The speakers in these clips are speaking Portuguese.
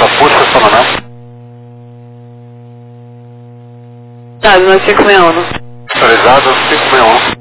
busca sonora. Tá, 9561. Autorizado 561.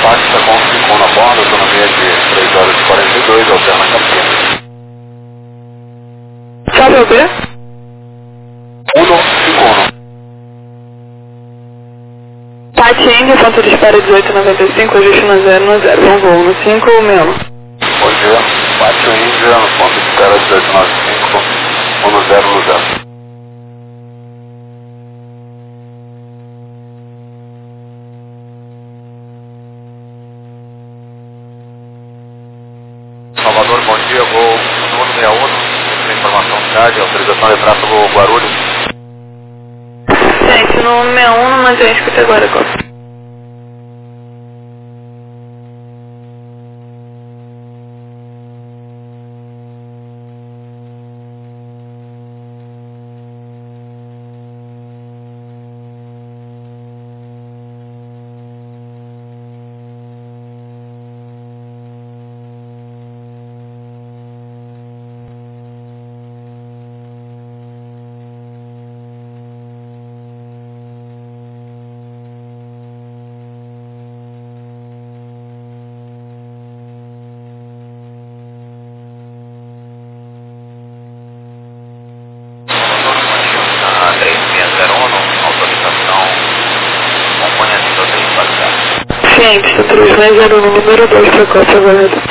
táxi está com 51 na borda, autonomia de 3 horas e 42, alterna Campinas. Sabe o quê? 151. Tati Indy, ponto de espera 1895, ajuste no 010. Vamos voo no 561. Bom dia. Pátio Índia, no ponto de espera 1895, 1010. Salvador, bom dia, voo 161, tem informação de tarde, autorização de tráfego Guarulhos. Gente, no 61, mas eu escutei agora qual. Ciente, está 360 no número 2 para Costa Guarulhos.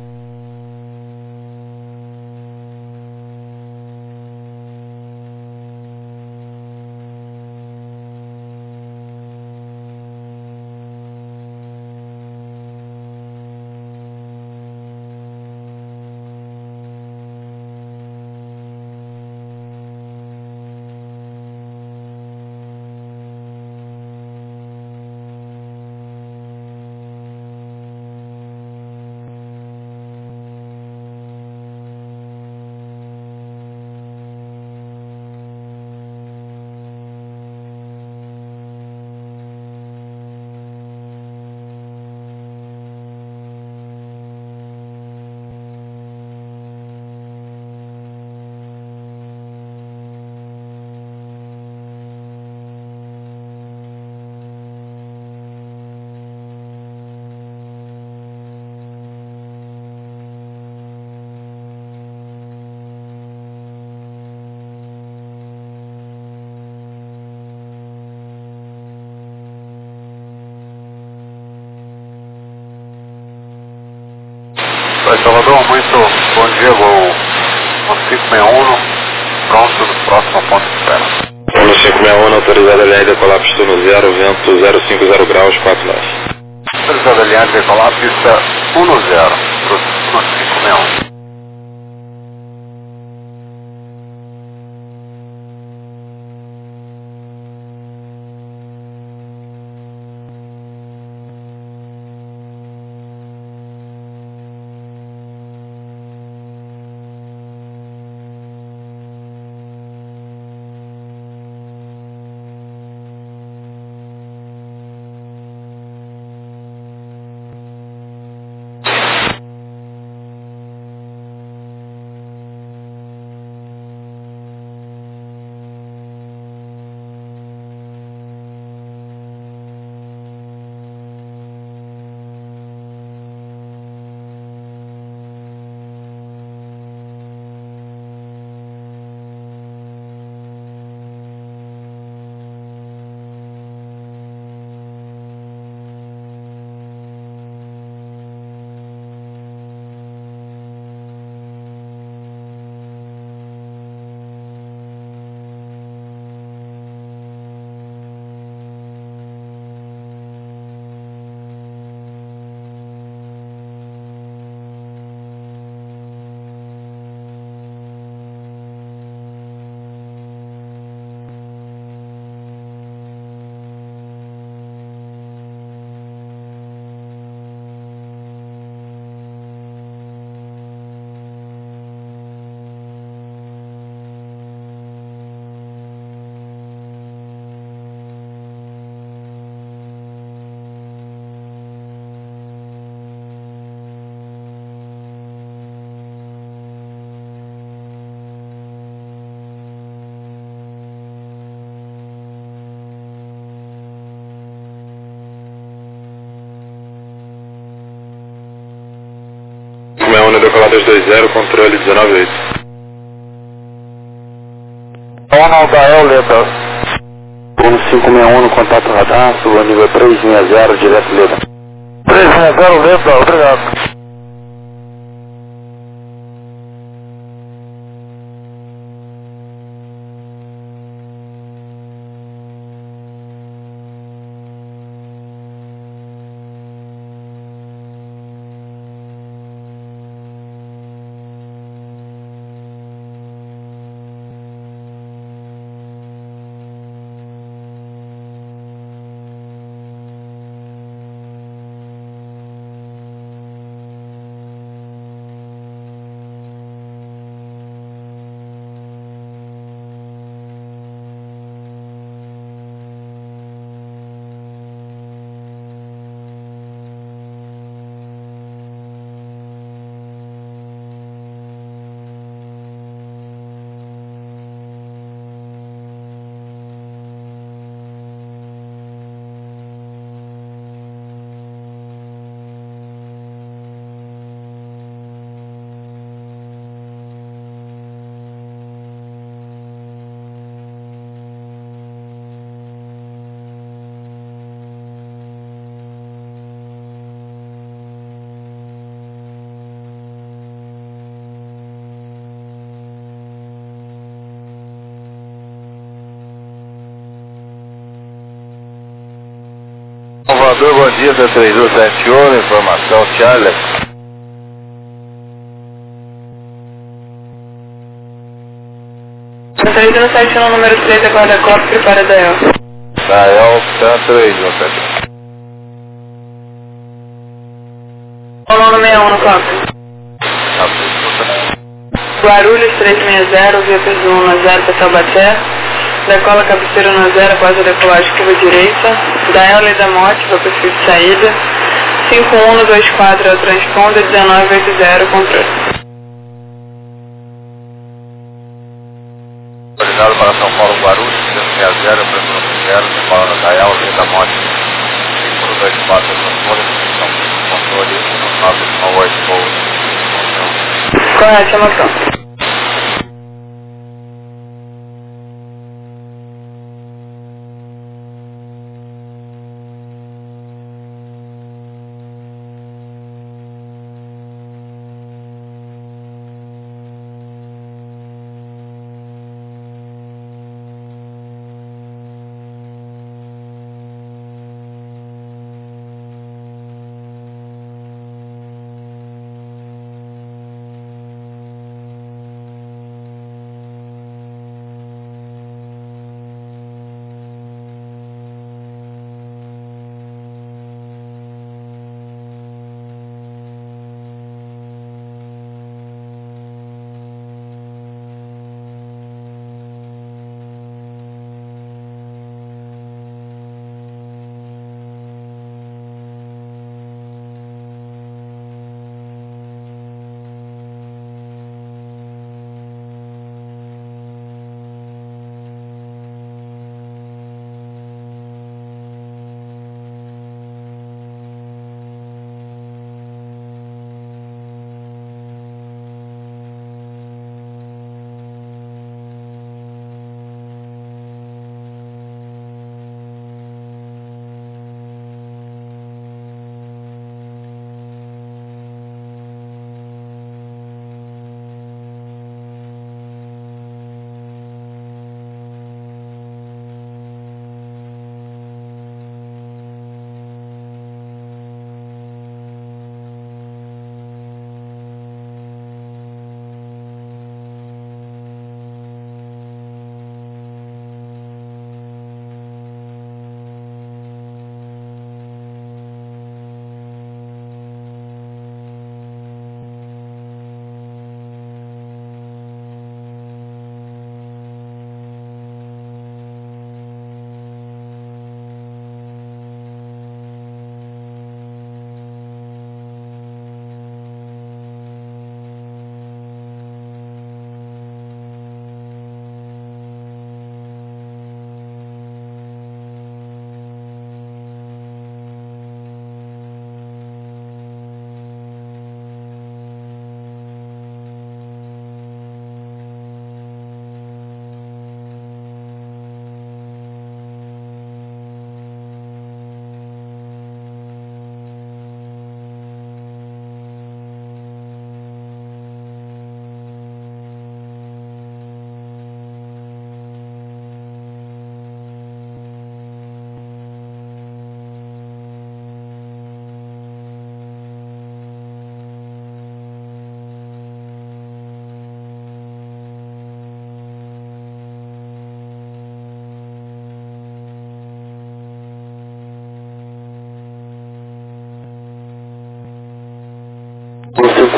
Oi, Salvador, muito bom dia, voo 561, pronto no próximo ponto de espera. No 561, autorizada a linha de decolar pista no 0, vento 050 graus, 49. Autorizada a linha de decolar pista 10, no 561. decolar 220, controle 198. Ronald Dael, letra 1561 no contato radar, sua nível 360, direto letra. 360, letra, obrigado. Salvador, bom dia, C3171, informação, Charlie. C3171, número 3, aguarda cópia, prepara Dael. Dael, C3171. Colono 61 no cópia. Guarulhos 360, via P1 0 para Taubaté. Decola cabeceira na 0 após a decolagem curva direita. Dael Lei da Morte, para perfil de saída. 5124 é o transponder, 1980 controle. Autorizado para São Paulo, Guarulhos, 360, pressão 0, decola na Dael Lei da Morte. 5124 controle, 998 voos. Correto, chama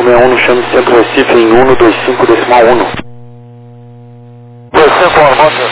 161 no chão do Centro Recife em 125.1. 25, bom dia.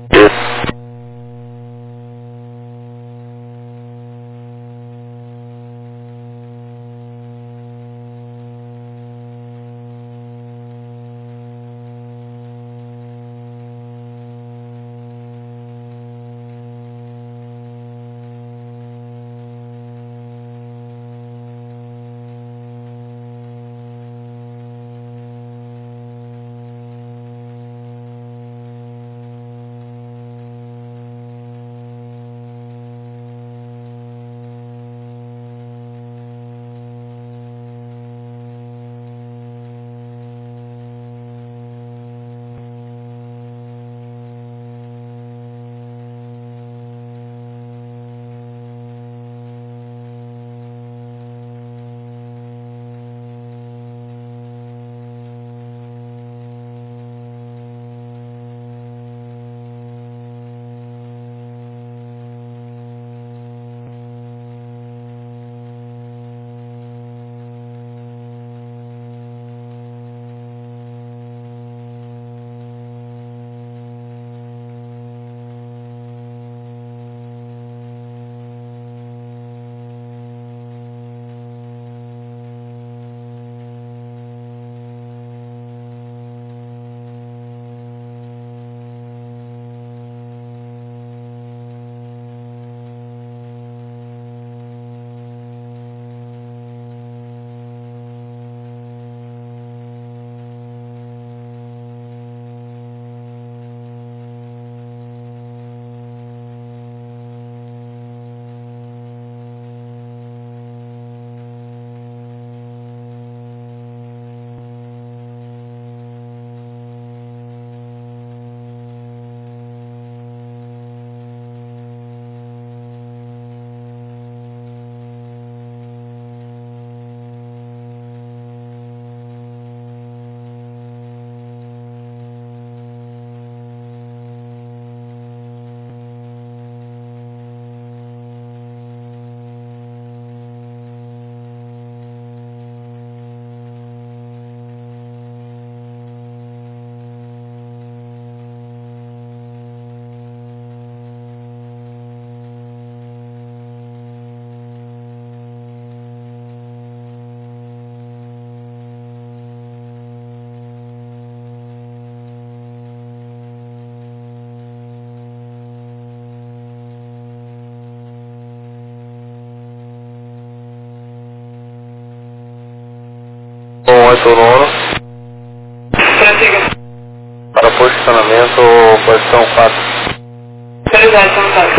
Prossiga. Para posicionamento, posição 4. Autorizado, contato.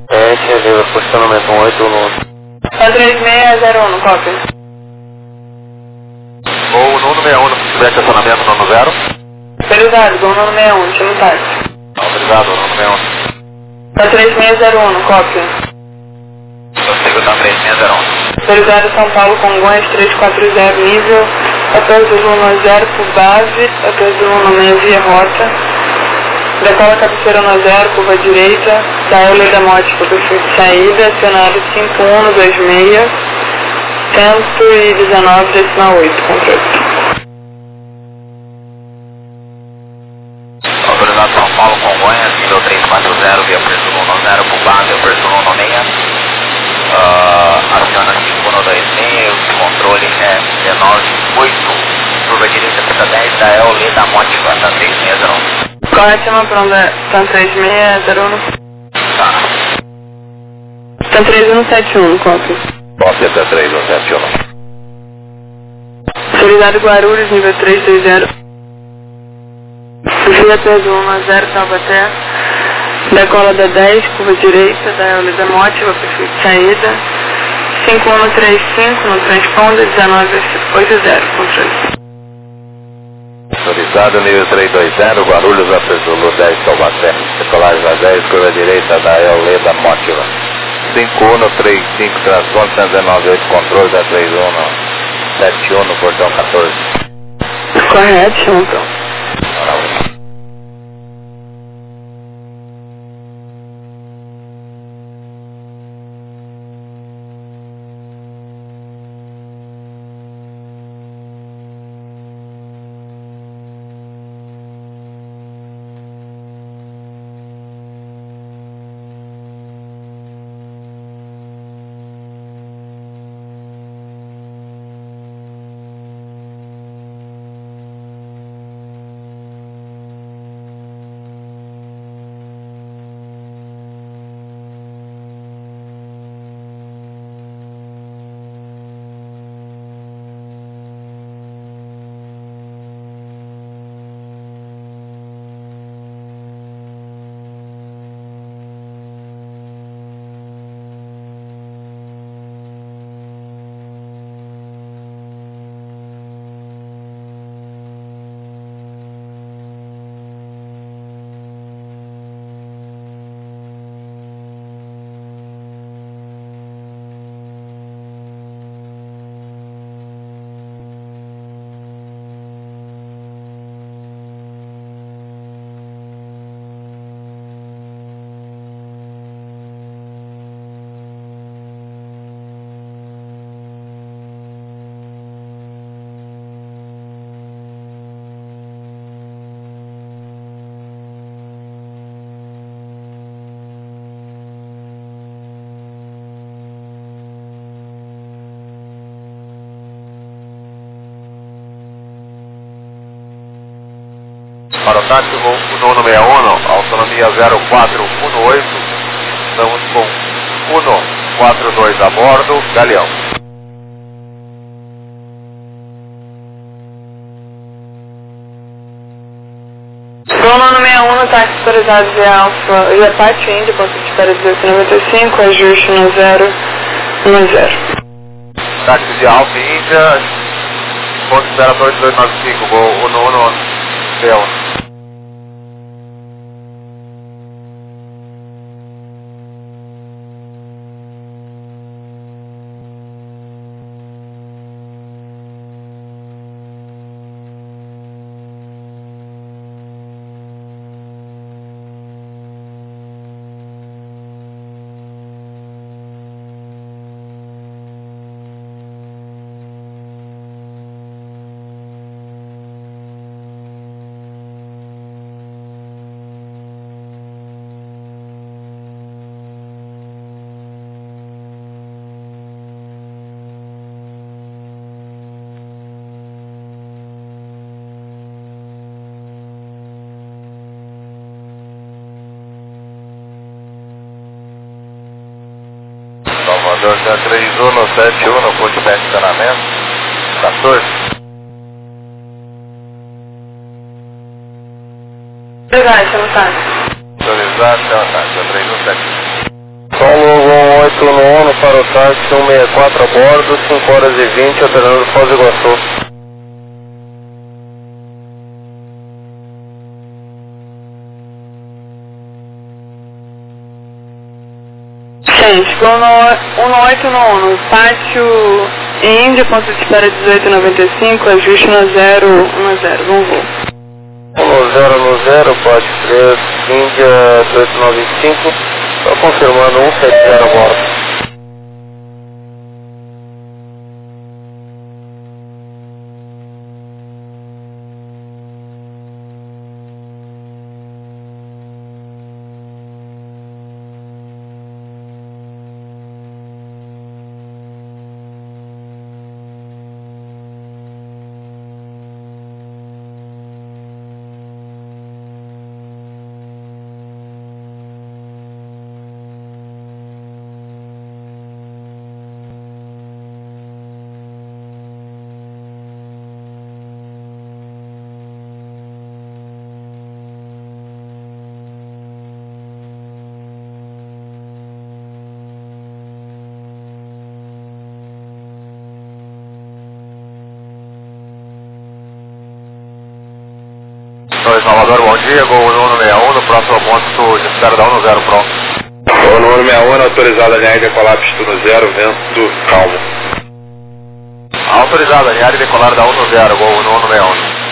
Livre, posicionamento 181. 3601, cópia. Ou Nuno 61, se tiver estacionamento Nuno 0. Autorizado, gol número 61, chama o táxi. Obrigado, Nuno 61. 3601, cópia. Prossigo, tá 3601. Autorizado São Paulo, Congonhas 340, nível 1410 por base, 1416 via rota. Decola cabeceira no 0, curva direita, da Euler da Mote para o perfil de saída, acionado 5126, 119,8, controle. Autorizado São Paulo, Congonhas, nível 340, via preço 110 por base, preço 116. Aciona 5126, o controle é 198, curva direita, pista 10, da Euler da Mote, tá 3601. Correto, chama pronta, São 3601. Tá. São 3171, cópia. Pode ser 3171. Autorizado Guarulhos, nível 320. Via 3110, Taubaté. Decola da 10, curva direita, da Euler da Mote, para perfil de saída. 5135, no transponder, 1980, controle. Autorizado nível 320, Guarulhos, Apertulou 10, Taubaté. Decolagem da 10, curva direita da Euler da Mótiva. 5135, transponder 198, controle da 3171 no portão 14. Correto, chama pronto. Para o táxi, voo 1161, autonomia 0418, estamos com 142 a bordo, Galeão. Voo 961, táxi autorizado via Alfa, via Pátio Índia, ponto de espera 1895, ajuste no 010. Táxi de Alfa Índia, ponto de espera 2295, voo 1161. Salvador 3171, ponto de estacionamento, 14. Obrigado, chama o táxi. Autorizado, táxi 3171. Solo 1891 para o táxi 164 a bordo, 5 horas e 20, operando Foz do Iguaçu. Gente, voo 1891, Pátio Índia, ponto de espera 1895, ajuste no 010, vamos voo. 1010, pode 3, Índia 1895, só confirmando 170 a bordo. Salvador, bom dia, gol 161, no próximo ponto de espera da 10, pronto. Gol número 61, autorizado a linha de decolar, pistona 0, vento calmo. Autorizado a linha de decolar da 10, gol 161.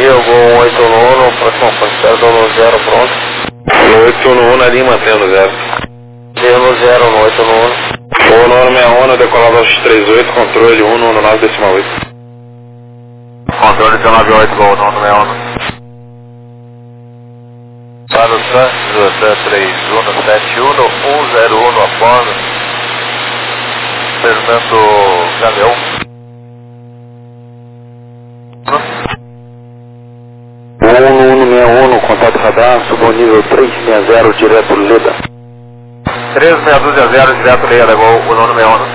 Gol 181, próximo ponto no 0, pronto. No 811 ali mantendo 0. Deu no 0, no 891. O 961, decolado aos 38, controle 119,8. Controle 198, Gol 961. Para o Santos, Hotel 3171, 101 Apolo. Fernando Galeão. 1161, contato radar, subo nível 360, direto Leda. 3620, direto Leda, Gol 191.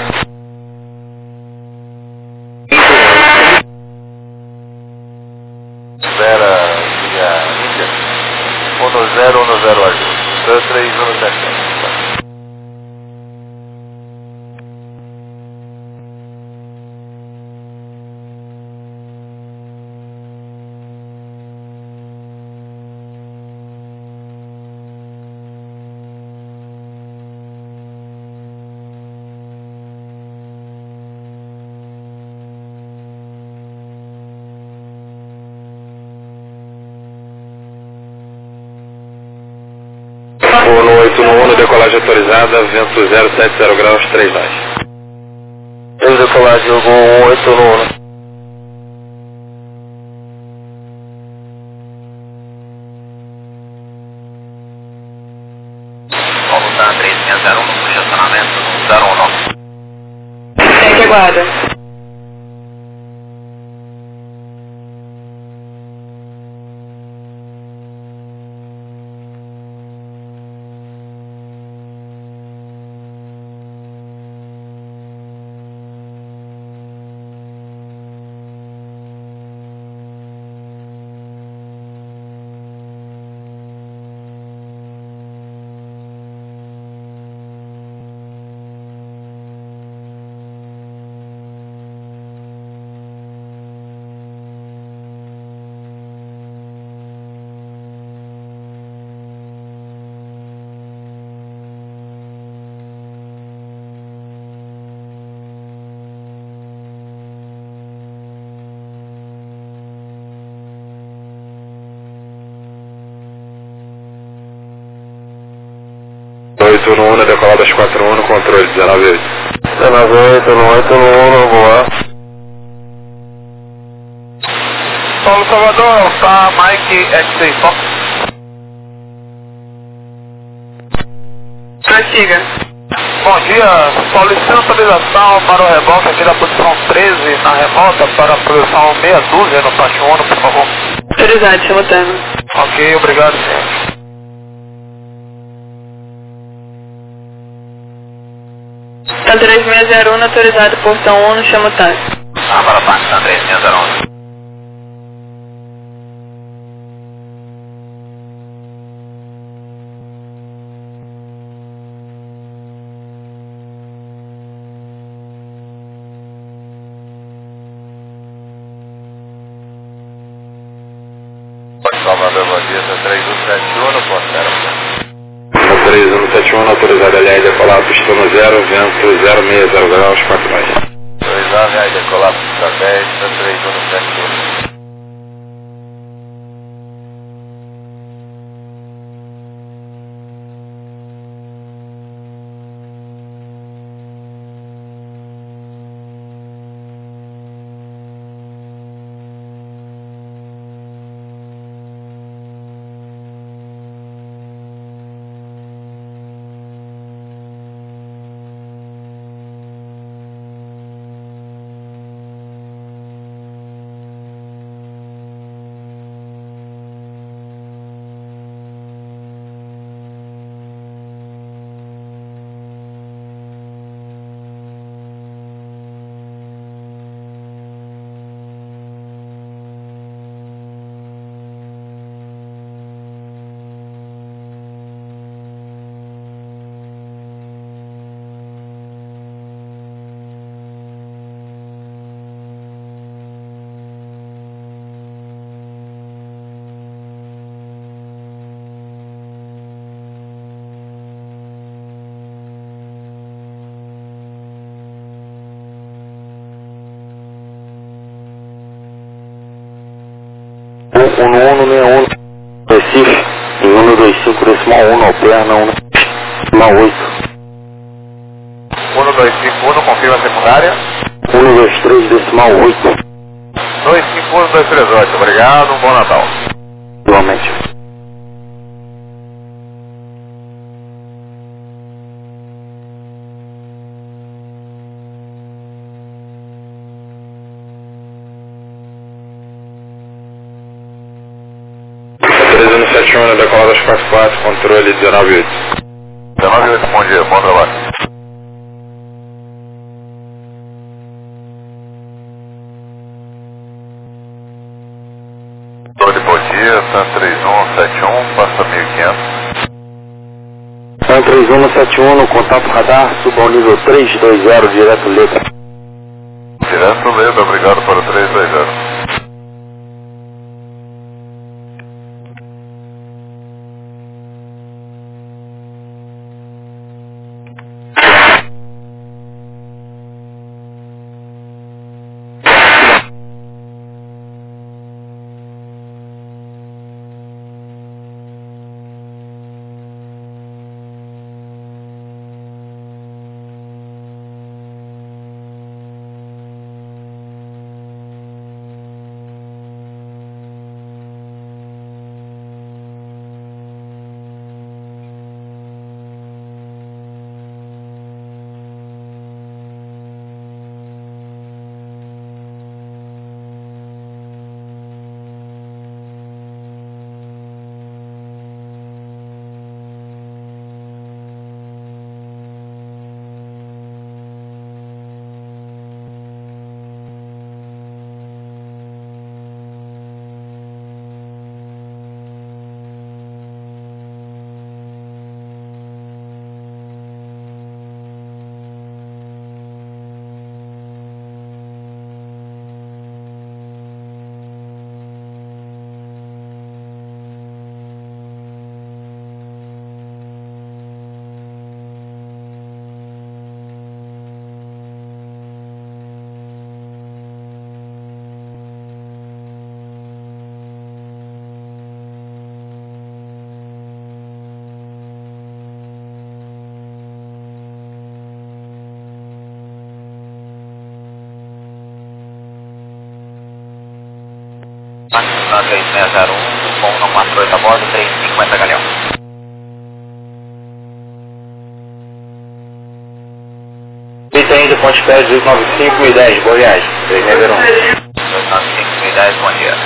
Espera via Índia. 1010 ajuda. 3171. No 891, decolagem autorizada, vento 070 graus, 3 nós. Decolagem Gol 181. Vamos dar 3601 no posicionamento 019. Segue a guarda. No 891, decolado às 41, controle 198. 198, no 891, voar. Paulo Salvador, tá Mike X6 Fox. Prossiga. Bom dia, solicito atualização para o reboque aqui da posição 13 na remota para a posição meia dúzia no Pátio 1, por favor. Autorizado, simultâneo. Ok, obrigado, senhor. Tá 3601, autorizado, portão 1, no chama o táxi. Para a parte da 3601. Salvador, bom dia, 3171, considera. 3171, autorizado aliás, decolar, pista no 0, vento 060 graus, 4 mais. 29, aí decolar, pista 10, 3171. 1161, Recife, em 125 decimal 1, alterna 1 decimal 8. 1251, confirma a secundária. 123 decimal 8. 251238, obrigado, um bom Natal. Igualmente. Da cola das 44, controle 198. 198, bom dia, bom trabalho. Controle, bom dia, TAM 3171, passa 1500. TAM 3171, no contato radar, suba ao nível 320, direto letra. Direto letra, obrigado para o 320. Máxima 3601, com 148 a bordo, 350 Galeão. Item de Ponte Pé 295 e 10, boa viagem. 361. 295 e 10, bom dia.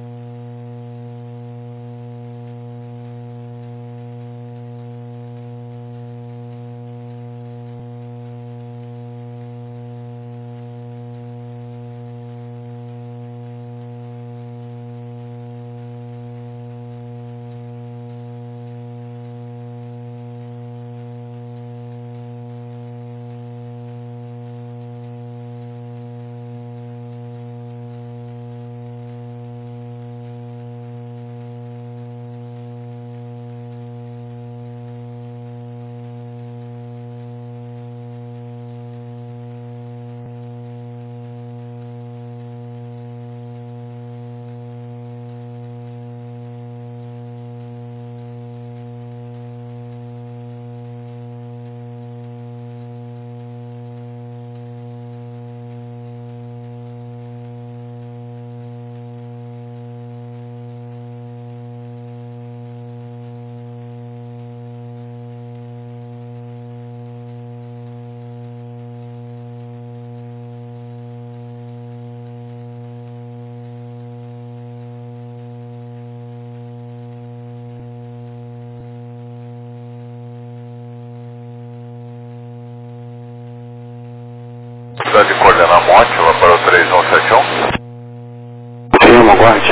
De coordenar Móntila para o 3171. Firma, guarde.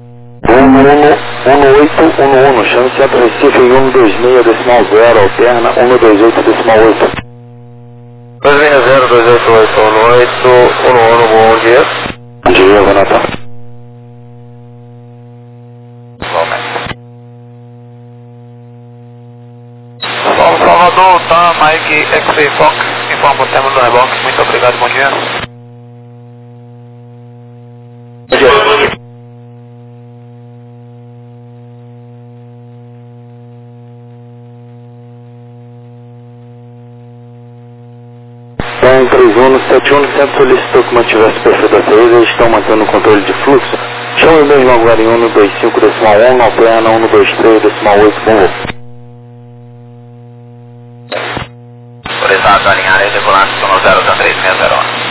1811, chame Centro Recife em 126 decimal 0, alterna 128 decimal 8. 260 288 1811, bom dia. Bom dia, bom Natal. Salvador, tá, Mike X-Ray Fox, informa o tema do reboque, muito obrigado, bom dia. Bom dia. Boeing 3171 solicitou que mantivesse o perfil da saída, eles estão mantendo o controle de fluxo. Chama o mesmo agora em 125,1, na plena 123,8, bom voo. Autorizado a alinhar e decolar no 03601.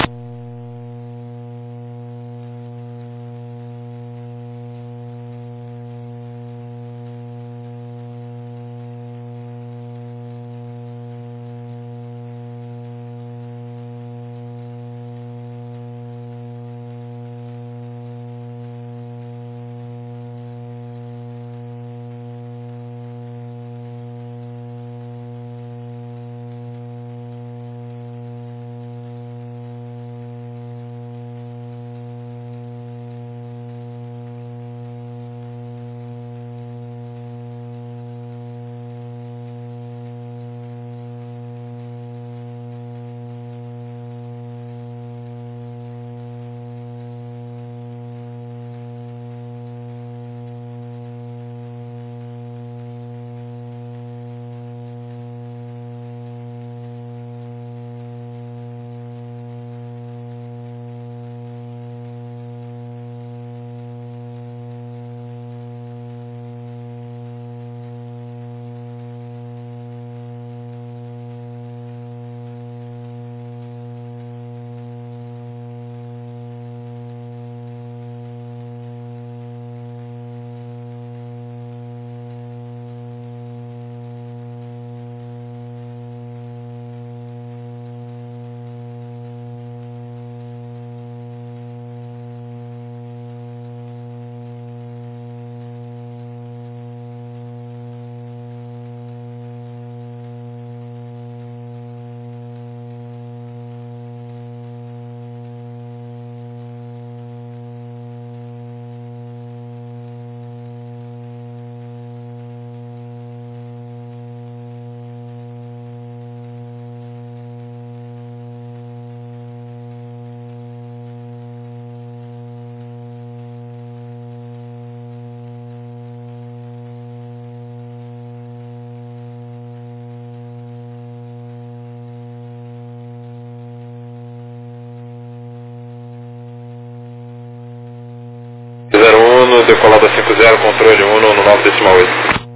Decolada 50, controle 1 no 9,8.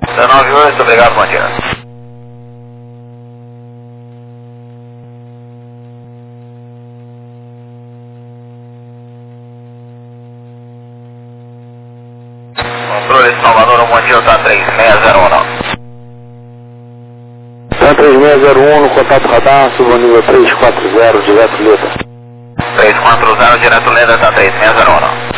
98, obrigado, bom dia. Controle Salvador, bom dia, tá 3601 não. Tá 3601 no contato radar, suba nível 340, direto letra. 340, direto lenda, tá 3601 não.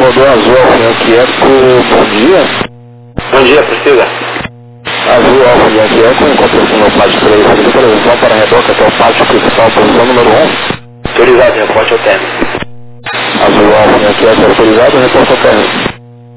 rodou Azul Alfa Yankee Eco, bom dia. Bom dia, precisa. Azul Alfa Yankee Eco, encontra-se no pátio 3, localização para a Redoca até o pátio principal, posição número 1. Autorizado, reporte ao término. Azul Alfa Yankee Eco autorizado, reporte ao término.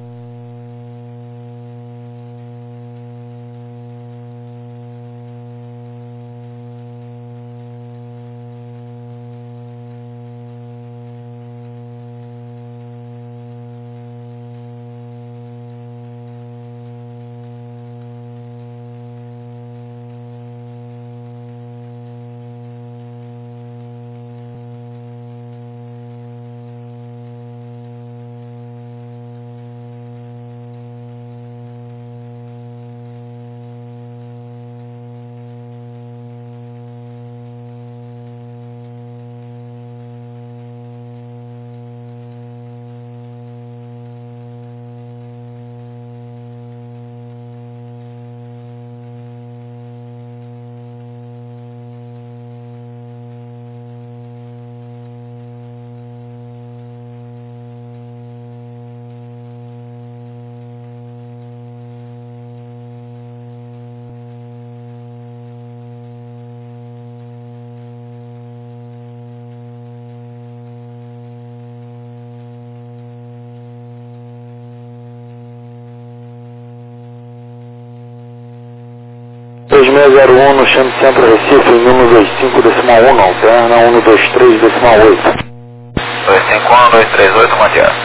No chão de Centro Recife, em 125, decimal 1, alterna 123, decimal 8. 251, 238, Mandiara.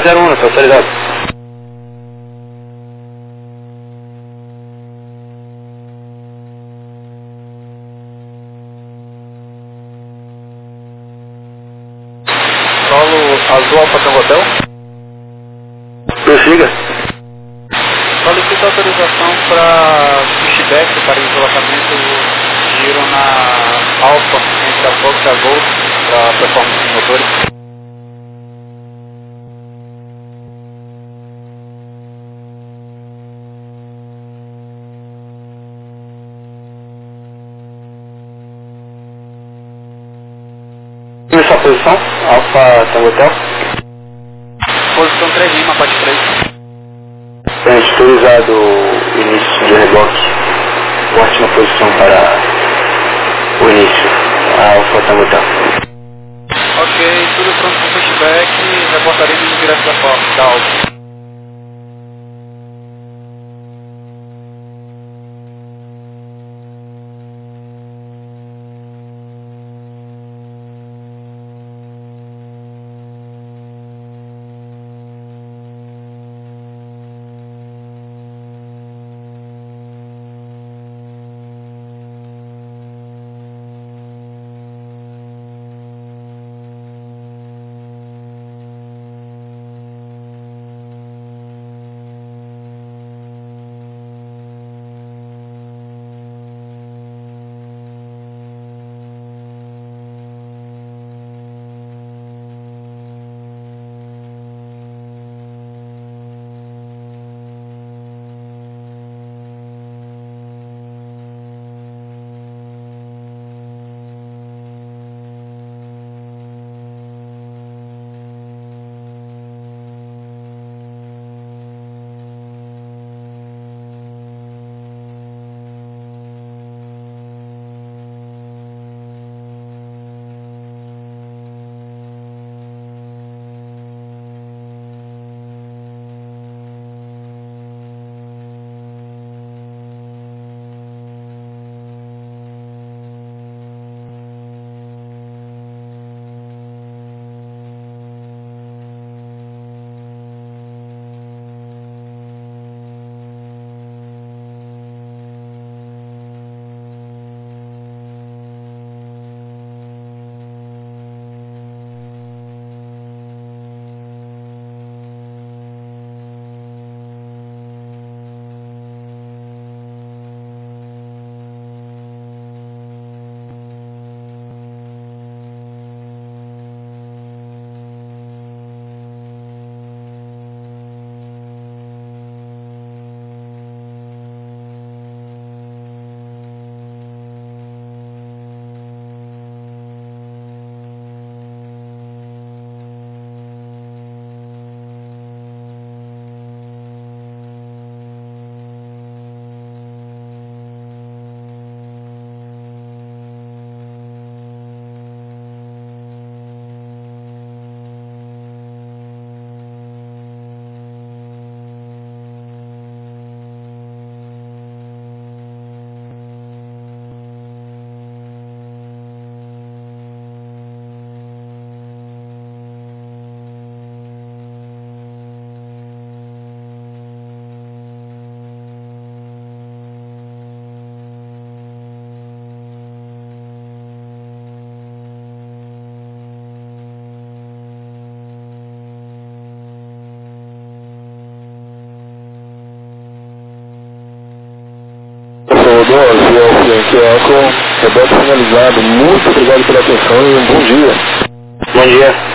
01, tá autorizado. Solo Azul Alfa Tango Hotel. Prossiga. Solicita autorização para pushback para deslocamento de giro na Alfa entre a Fox e a Gol para performance de motores. Essa posição, Alfa Tango Hotel. Posição 3 Lima, parte 3. Tem autorizado o início de reboque. Ótima posição para o início, a Alfa Tango Hotel. Ok, tudo pronto para o pushback, reportaremos direto da Alfa. Rebote finalizado. Muito obrigado pela atenção e um bom dia. Bom dia.